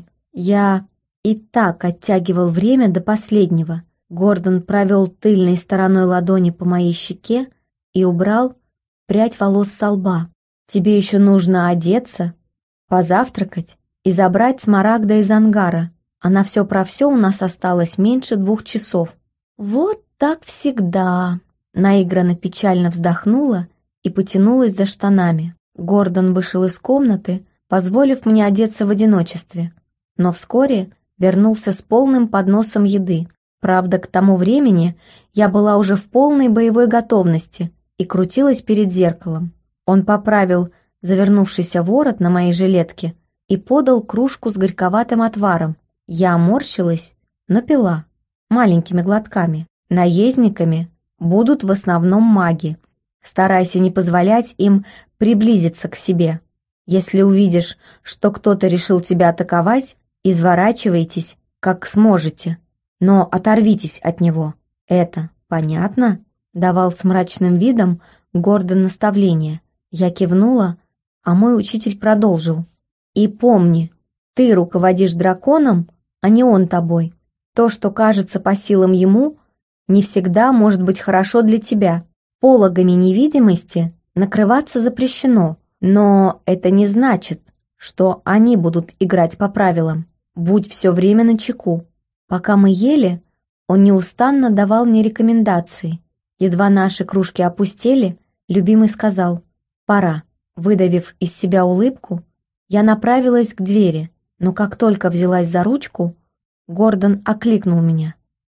Я и так оттягивал время до последнего. Гордон провел тыльной стороной ладони по моей щеке и убрал прядь волос со лба. «Тебе еще нужно одеться, позавтракать и забрать Смарагда из ангара, а на все про все у нас осталось меньше двух часов». «Вот так всегда», — наигранно печально вздохнула и потянулась за штанами. Гордон вышел из комнаты, позволив мне одеться в одиночестве, но вскоре вернулся с полным подносом еды. Правда, к тому времени я была уже в полной боевой готовности и крутилась перед зеркалом. Он поправил завернувшийся ворот на моей жилетке и подал кружку с горьковатым отваром. Я морщилась, но пила, маленькими глотками. Наездниками будут в основном маги. Старайся не позволять им приблизиться к себе. Если увидишь, что кто-то решил тебя атаковать, изворачивайтесь, как сможете, но оторвитесь от него. Это понятно?» — давал с мрачным видом Гордон наставление. Я кивнула, а мой учитель продолжил. «И помни, ты руководишь драконом, а не он тобой. То, что кажется по силам ему, не всегда может быть хорошо для тебя. Пологами невидимости накрываться запрещено, но это не значит, что они будут играть по правилам. Будь все время начеку». Пока мы ели, он неустанно давал мне рекомендации. Едва наши кружки опустели, любимый сказал «пора». Выдавив из себя улыбку, я направилась к двери, но как только взялась за ручку, Гордон окликнул меня.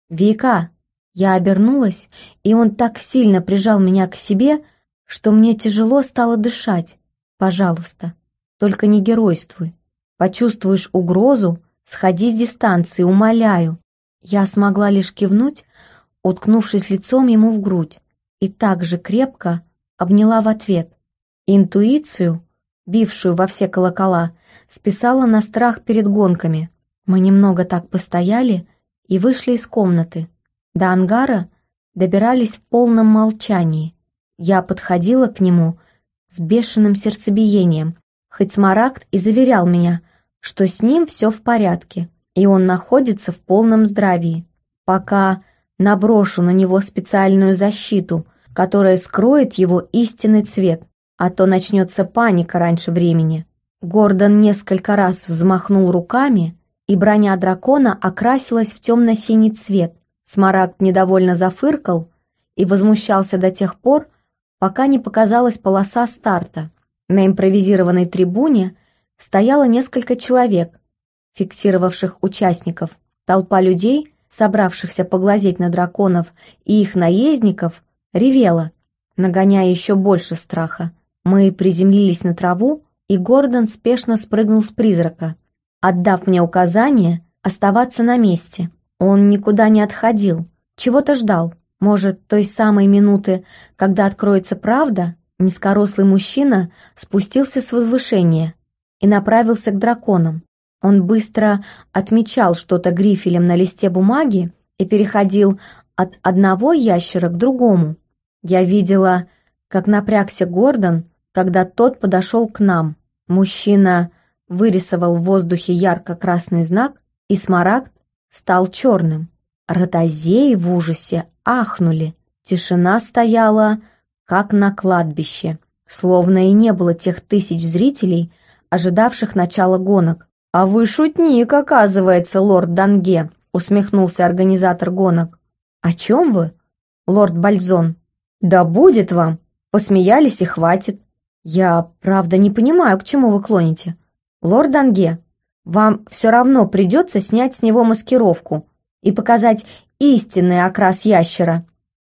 «Вика!» Я обернулась, и он так сильно прижал меня к себе, что мне тяжело стало дышать. «Пожалуйста, только не геройствуй. Почувствуешь угрозу, сходи с дистанции, умоляю». Я смогла лишь кивнуть, уткнувшись лицом ему в грудь, и так же крепко обняла в ответ. Интуицию, бившую во все колокола, списала на страх перед гонками. Мы немного так постояли и вышли из комнаты. До ангара добирались в полном молчании. Я подходила к нему с бешеным сердцебиением, хоть Смарагд и заверял меня, что с ним все в порядке, и он находится в полном здравии. Пока наброшу на него специальную защиту, которая скроет его истинный цвет, а то начнется паника раньше времени. Гордон несколько раз взмахнул руками, и броня дракона окрасилась в темно-синий цвет. Смарагд недовольно зафыркал и возмущался до тех пор, пока не показалась полоса старта. На импровизированной трибуне стояло несколько человек, фиксировавших участников. Толпа людей, собравшихся поглазеть на драконов и их наездников, ревела, нагоняя еще больше страха. Мы приземлились на траву, и Гордон спешно спрыгнул с призрака, отдав мне указание оставаться на месте. Он никуда не отходил, чего-то ждал. Может, той самой минуты, когда откроется правда, низкорослый мужчина спустился с возвышения и направился к драконам. Он быстро отмечал что-то грифелем на листе бумаги и переходил от одного ящера к другому. Я видела, как напрягся Гордон, когда тот подошел к нам. Мужчина вырисовал в воздухе ярко-красный знак, и Смарагд стал черным. Ротозеи в ужасе ахнули. Тишина стояла, как на кладбище, словно и не было тех тысяч зрителей, ожидавших начала гонок. «А вы шутник, оказывается, лорд Данге», — усмехнулся организатор гонок. «О чем вы, лорд Бальзон?» «Да будет вам! Посмеялись и хватит. Я, правда, не понимаю, к чему вы клоните. Лорд Данге, вам все равно придется снять с него маскировку и показать истинный окрас ящера,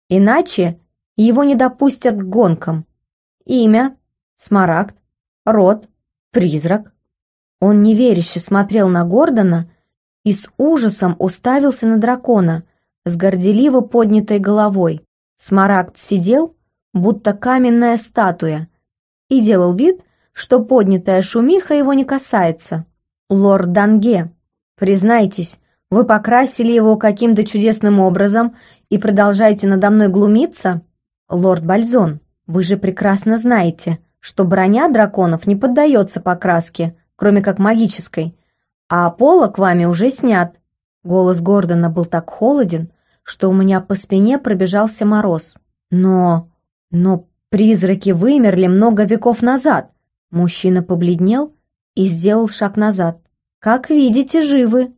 иначе его не допустят к гонкам. Имя — Смарагд, род — призрак». Он неверяще смотрел на Гордона и с ужасом уставился на дракона с горделиво поднятой головой. Смарагд сидел, будто каменная статуя, и делал вид, что поднятая шумиха его не касается. «Лорд Данге, признайтесь, вы покрасили его каким-то чудесным образом и продолжаете надо мной глумиться? Лорд Бальзон, вы же прекрасно знаете, что броня драконов не поддается покраске, кроме как магической, а полог вами уже снят». Голос Гордона был так холоден, что у меня по спине пробежался мороз. «Но... но призраки вымерли много веков назад». Мужчина побледнел и сделал шаг назад. «Как видите, живы.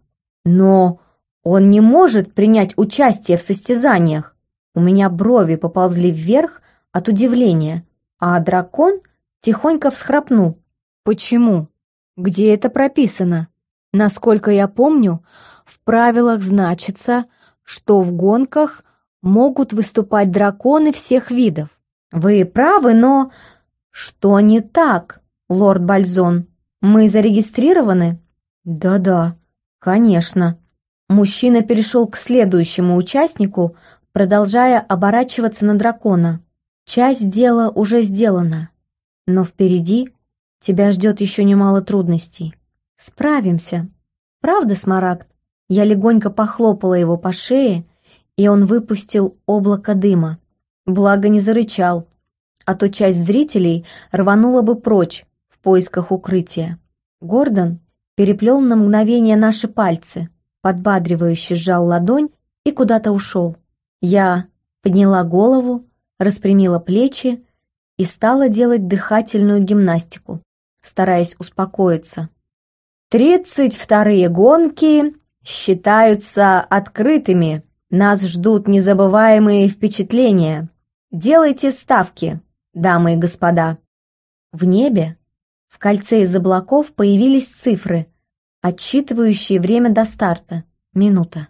Но он не может принять участие в состязаниях». У меня брови поползли вверх от удивления, а дракон тихонько всхрапнул. «Почему? Где это прописано? Насколько я помню, в правилах значится, что в гонках могут выступать драконы всех видов». «Вы правы, но...» «Что не так, лорд Бальзон? Мы зарегистрированы?» «Да-да, конечно». Мужчина перешел к следующему участнику, продолжая оборачиваться на дракона. «Часть дела уже сделана, но впереди тебя ждет еще немало трудностей. Справимся. Правда, Смарагд?» Я легонько похлопала его по шее, и он выпустил облако дыма. Благо не зарычал, а то часть зрителей рванула бы прочь в поисках укрытия. Гордон переплел на мгновение наши пальцы, подбадривающе сжал ладонь и куда-то ушел. Я подняла голову, распрямила плечи и стала делать дыхательную гимнастику, стараясь успокоиться. «Тридцать вторые гонки считаются открытыми. Нас ждут незабываемые впечатления. Делайте ставки, дамы и господа». В небе, в кольце из облаков, появились цифры, отсчитывающие время до старта. Минута.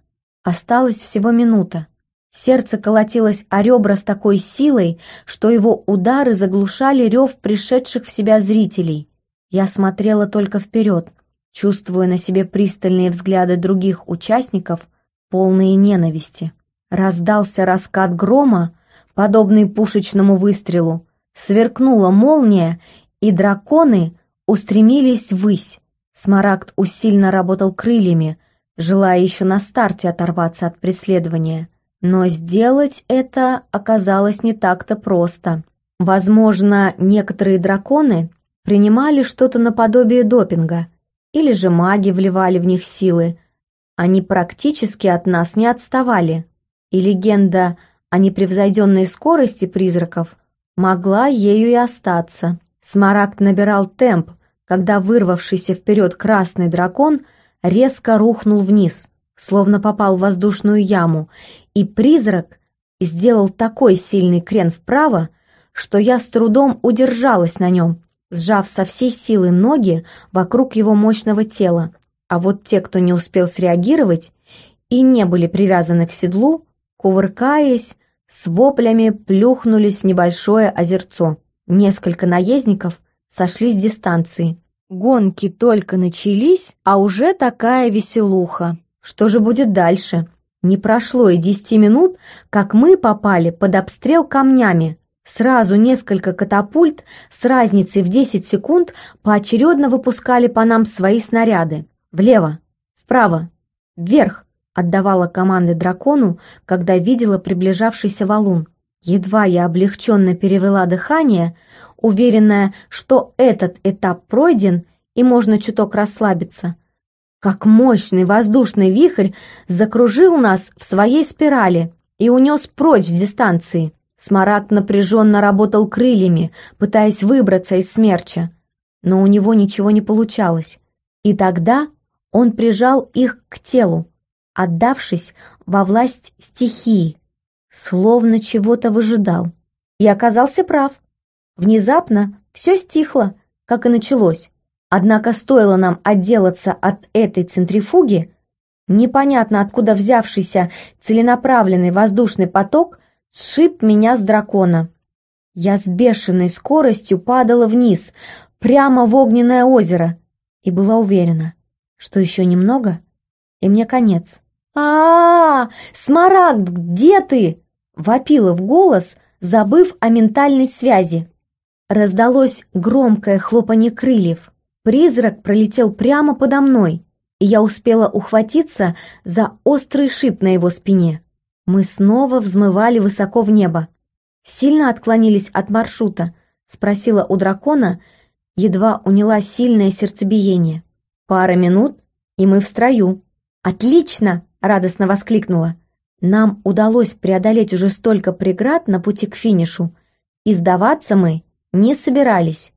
Осталась всего минута. Сердце колотилось о ребра с такой силой, что его удары заглушали рев пришедших в себя зрителей. Я смотрела только вперед, чувствуя на себе пристальные взгляды других участников, полные ненависти. Раздался раскат грома, подобный пушечному выстрелу, сверкнула молния, и драконы устремились ввысь. Смарагд усиленно работал крыльями, желая еще на старте оторваться от преследования. Но сделать это оказалось не так-то просто. Возможно, некоторые драконы принимали что-то наподобие допинга, или же маги вливали в них силы. Они практически от нас не отставали, и легенда о непревзойденной скорости призраков могла ею и остаться. Смарагд набирал темп, когда вырвавшийся вперед красный дракон резко рухнул вниз, словно попал в воздушную яму, и призрак сделал такой сильный крен вправо, что я с трудом удержалась на нем, сжав со всей силы ноги вокруг его мощного тела, а вот те, кто не успел среагировать и не были привязаны к седлу, кувыркаясь, с воплями плюхнулись в небольшое озерцо. Несколько наездников сошли с дистанции. Гонки только начались, а уже такая веселуха. Что же будет дальше? Не прошло и десяти минут, как мы попали под обстрел камнями. Сразу несколько катапульт с разницей в десять секунд поочередно выпускали по нам свои снаряды. Влево, вправо, вверх отдавала команды дракону, когда видела приближавшийся валун. Едва я облегченно перевела дыхание, уверенная, что этот этап пройден и можно чуток расслабиться, как мощный воздушный вихрь закружил нас в своей спирали и унес прочь с дистанции. Смарагд напряженно работал крыльями, пытаясь выбраться из смерча, но у него ничего не получалось. И тогда он прижал их к телу, отдавшись во власть стихии, словно чего-то выжидал. И оказался прав. Внезапно все стихло, как и началось. Однако стоило нам отделаться от этой центрифуги, непонятно откуда взявшийся целенаправленный воздушный поток сшиб меня с дракона. Я с бешеной скоростью падала вниз, прямо в огненное озеро, и была уверена, что еще немного, и мне конец. «А-а-а! Смарагд, где ты?» — вопила в голос, забыв о ментальной связи. Раздалось громкое хлопанье крыльев. Призрак пролетел прямо подо мной, и я успела ухватиться за острый шип на его спине. Мы снова взмывали высоко в небо. «Сильно отклонились от маршрута?» — спросила у дракона, едва уняла сильное сердцебиение. «Пара минут, и мы в строю». «Отлично!» — радостно воскликнула. Нам удалось преодолеть уже столько преград на пути к финишу, и сдаваться мы не собирались.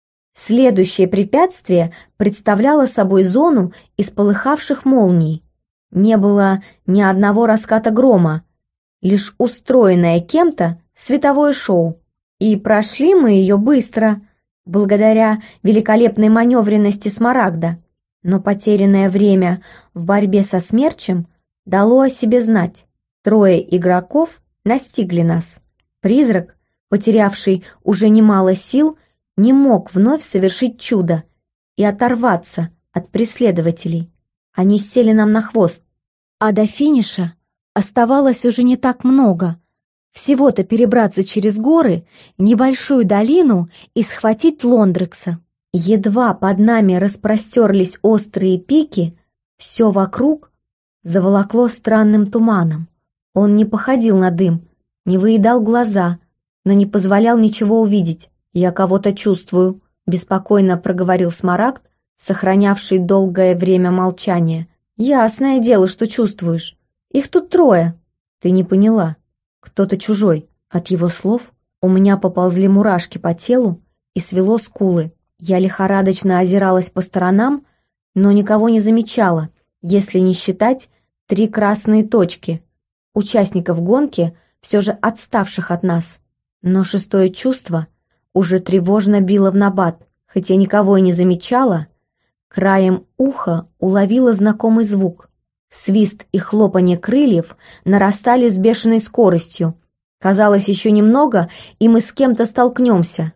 Следующее препятствие представляло собой зону из полыхавших молний. Не было ни одного раската грома, лишь устроенное кем-то световое шоу. И прошли мы ее быстро, благодаря великолепной маневренности Смарагда. Но потерянное время в борьбе со смерчем дало о себе знать. Трое игроков настигли нас. Призрак, потерявший уже немало сил, не мог вновь совершить чудо и оторваться от преследователей. Они сели нам на хвост. А до финиша оставалось уже не так много. Всего-то перебраться через горы, небольшую долину и схватить Лондрекса. Едва под нами распростерлись острые пики, все вокруг заволокло странным туманом. Он не походил на дым, не выедал глаза, но не позволял ничего увидеть. «Я кого-то чувствую», — беспокойно проговорил Смарагд, сохранявший долгое время молчание. «Ясное дело, что чувствуешь. Их тут трое». «Ты не поняла. Кто-то чужой». От его слов у меня поползли мурашки по телу и свело скулы. Я лихорадочно озиралась по сторонам, но никого не замечала, если не считать три красные точки, участников гонки, все же отставших от нас. Но шестое чувство уже тревожно било в набат. Хотя никого и не замечала, краем уха уловила знакомый звук. Свист и хлопанье крыльев нарастали с бешеной скоростью. Казалось, еще немного, и мы с кем-то столкнемся.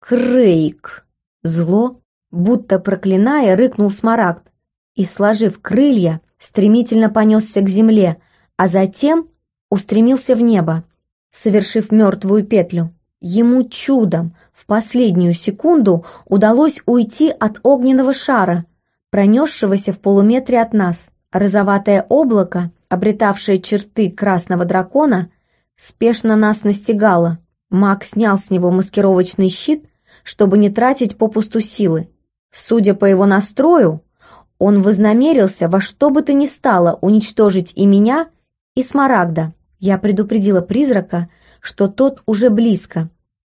«Крейг!» Зло, будто проклиная, рыкнул Смарагд и, сложив крылья, стремительно понесся к земле, а затем устремился в небо, совершив мертвую петлю. Ему чудом в последнюю секунду удалось уйти от огненного шара, пронесшегося в полуметре от нас. Розоватое облако, обретавшее черты красного дракона, спешно нас настигало. Маг снял с него маскировочный щит, чтобы не тратить попусту силы. Судя по его настрою, он вознамерился во что бы то ни стало уничтожить и меня, и Смарагда. Я предупредила призрака, что тот уже близко.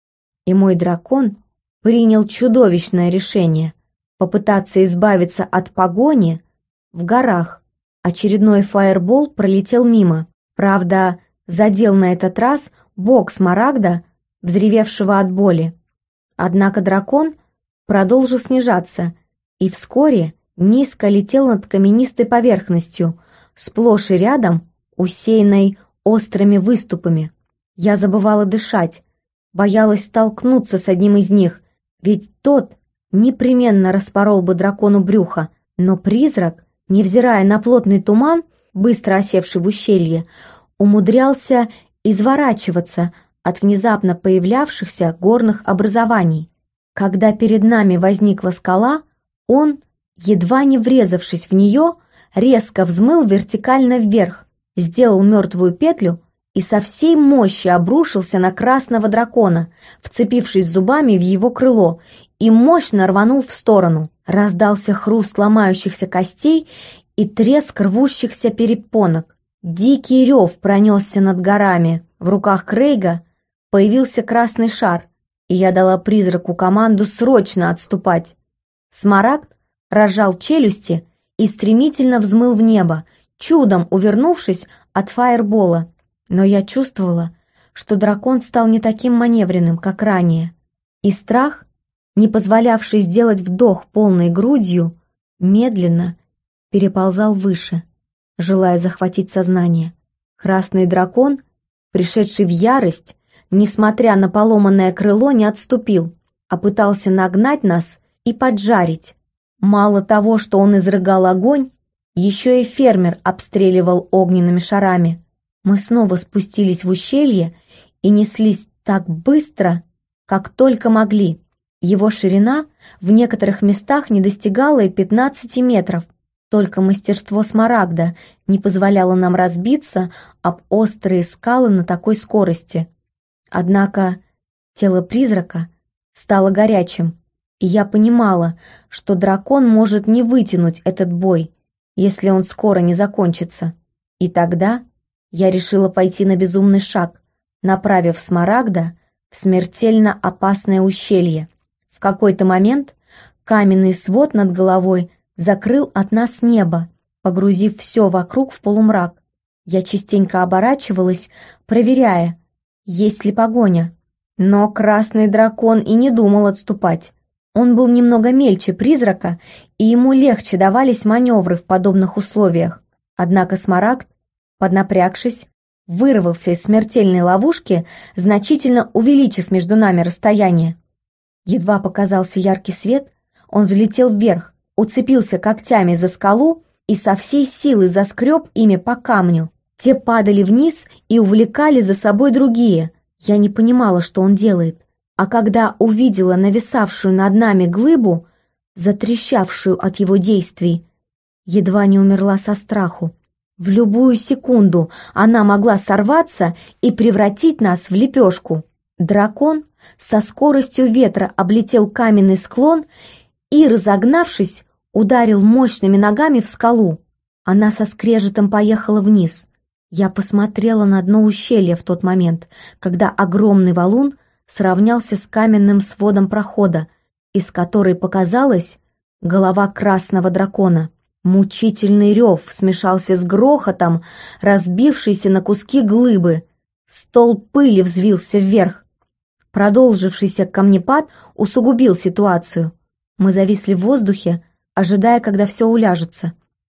И мой дракон принял чудовищное решение попытаться избавиться от погони в горах. Очередной фаербол пролетел мимо. Правда, задел на этот раз бок Смарагда, взревевшего от боли. Однако дракон продолжил снижаться и вскоре низко летел над каменистой поверхностью, сплошь и рядом усеянной острыми выступами. Я забывала дышать, боялась столкнуться с одним из них, ведь тот непременно распорол бы дракону брюхо, но призрак, невзирая на плотный туман, быстро осевший в ущелье, умудрялся изворачиваться от внезапно появлявшихся горных образований. Когда перед нами возникла скала, он, едва не врезавшись в нее, резко взмыл вертикально вверх, сделал мертвую петлю и со всей мощи обрушился на красного дракона, вцепившись зубами в его крыло, и мощно рванул в сторону. Раздался хруст ломающихся костей и треск рвущихся перепонок. Дикий рев пронесся над горами. В руках Крейга появился красный шар, и я дала призраку команду срочно отступать. Смарагд разжал челюсти и стремительно взмыл в небо, чудом увернувшись от фаербола. Но я чувствовала, что дракон стал не таким маневренным, как ранее, и страх, не позволявший сделать вдох полной грудью, медленно переползал выше, желая захватить сознание. Красный дракон, пришедший в ярость, несмотря на поломанное крыло, не отступил, а пытался нагнать нас и поджарить. Мало того, что он изрыгал огонь, еще и фермер обстреливал огненными шарами. Мы снова спустились в ущелье и неслись так быстро, как только могли. Его ширина в некоторых местах не достигала и пятнадцати метров. Только мастерство Смарагда не позволяло нам разбиться об острые скалы на такой скорости. Однако тело призрака стало горячим, и я понимала, что дракон может не вытянуть этот бой, если он скоро не закончится. И тогда я решила пойти на безумный шаг, направив Смарагда в смертельно опасное ущелье. В какой-то момент каменный свод над головой закрыл от нас небо, погрузив все вокруг в полумрак. Я частенько оборачивалась, проверяя, есть ли погоня. Но красный дракон и не думал отступать. Он был немного мельче призрака, и ему легче давались маневры в подобных условиях. Однако Смарагд, поднапрягшись, вырвался из смертельной ловушки, значительно увеличив между нами расстояние. Едва показался яркий свет, он взлетел вверх, уцепился когтями за скалу и со всей силы заскреб ими по камню. Те падали вниз и увлекали за собой другие. Я не понимала, что он делает, а когда увидела нависавшую над нами глыбу, затрещавшую от его действий, едва не умерла со страху. В любую секунду она могла сорваться и превратить нас в лепешку. Дракон со скоростью ветра облетел каменный склон и, разогнавшись, ударил мощными ногами в скалу. Она со скрежетом поехала вниз. Я посмотрела на дно ущелья в тот момент, когда огромный валун сравнялся с каменным сводом прохода, из которой показалась голова красного дракона. Мучительный рев смешался с грохотом, разбившейся на куски глыбы. Столб пыли взвился вверх. Продолжившийся камнепад усугубил ситуацию. Мы зависли в воздухе, ожидая, когда все уляжется.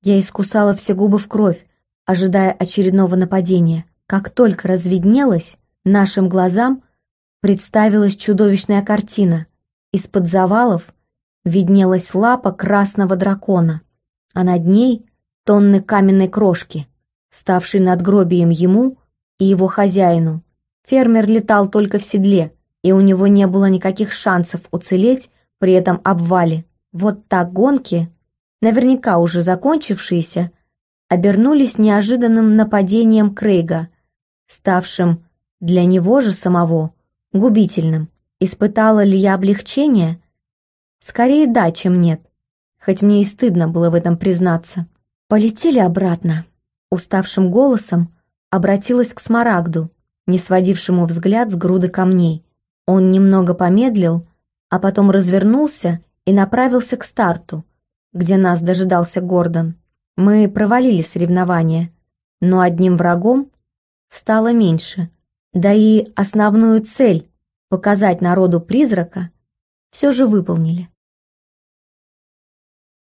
Я искусала все губы в кровь, ожидая очередного нападения. Как только разведнелось, нашим глазам представилась чудовищная картина. Из-под завалов виднелась лапа красного дракона, а над ней тонны каменной крошки, ставшей надгробием ему и его хозяину. Фермер летал только в седле, и у него не было никаких шансов уцелеть при этом обвале. Вот так гонки, наверняка уже закончившиеся, обернулись неожиданным нападением Крейга, ставшим для него же самого губительным. Испытала ли я облегчение? Скорее да, чем нет, хоть мне и стыдно было в этом признаться. Полетели обратно. Уставшим голосом обратилась к Смарагду, не сводившему взгляд с груды камней. Он немного помедлил, а потом развернулся и направился к старту, где нас дожидался Гордон. Мы провалили соревнования, но одним врагом стало меньше. Да и основную цель — показать народу призрака — все же выполнили.